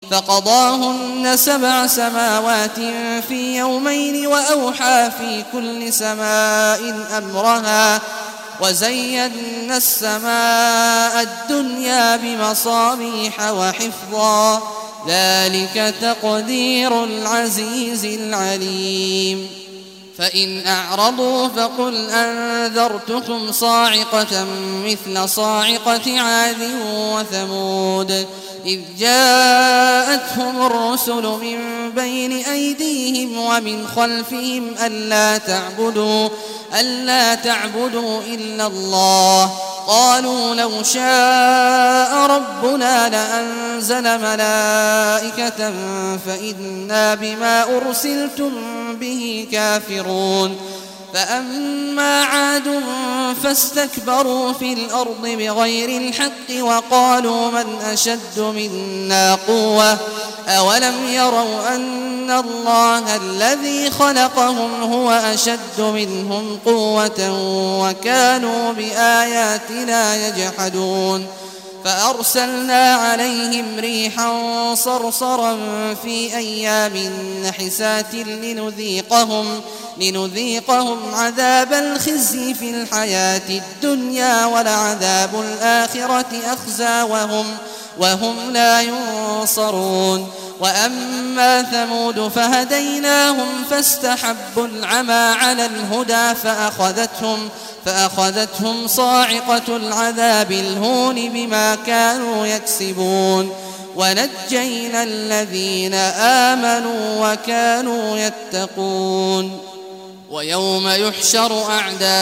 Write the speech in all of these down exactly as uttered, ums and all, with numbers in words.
فقضاهن سبع سماوات في يومين وأوحى في كل سماء أمرها وزينا السماء الدنيا بمصابيح وحفظا ذلك تقدير العزيز العليم فإن أعرضوا فقل أنذرتكم صاعقة مثل صاعقة عاد وثمود إذ جاءتهم الرسل من بين أيديهم ومن خلفهم ألا تعبدوا ألا تعبدوا إلا الله قالوا لو شاء ربنا لأنزل ملائكة فإنا بما أرسلتم به كافرون فأما عاد فاستكبروا في الأرض بغير الحق وقالوا من أشد منا قوة أولم يروا أن الله الذي خلقهم هو أشد منهم قوة وكانوا بآياتنا يجحدون فأرسلنا عليهم ريحا صرصرا في أيام نحسات لنذيقهم, لنذيقهم عذاب الخزي في الحياة الدنيا ولعذاب الآخرة أخزى وهم, وهم لا ينصرون وأما ثمود فهديناهم فاستحبوا العمى على الهدى فأخذتهم, فأخذتهم صاعقة العذاب الهون بما كانوا يكسبون ونجينا الذين آمنوا وكانوا يتقون ويوم يحشر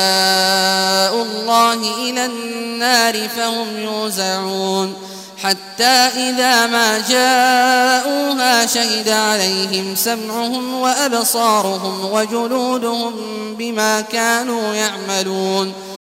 أعداء الله إلى النار فهم يوزعون حتى إذا ما جاءوها شهد عليهم سمعهم وأبصارهم وجلودهم بما كانوا يعملون